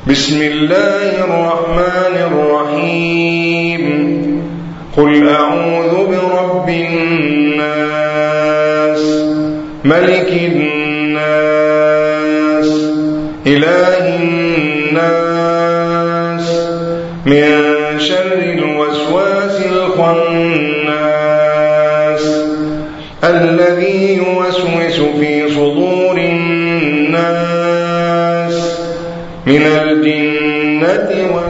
بسم الله الرحمن الرحيم قل أعوذ برب الناس ملك الناس إله الناس من شر الوسواس الخناس الذي يوسوس في صدور الناس من الجنة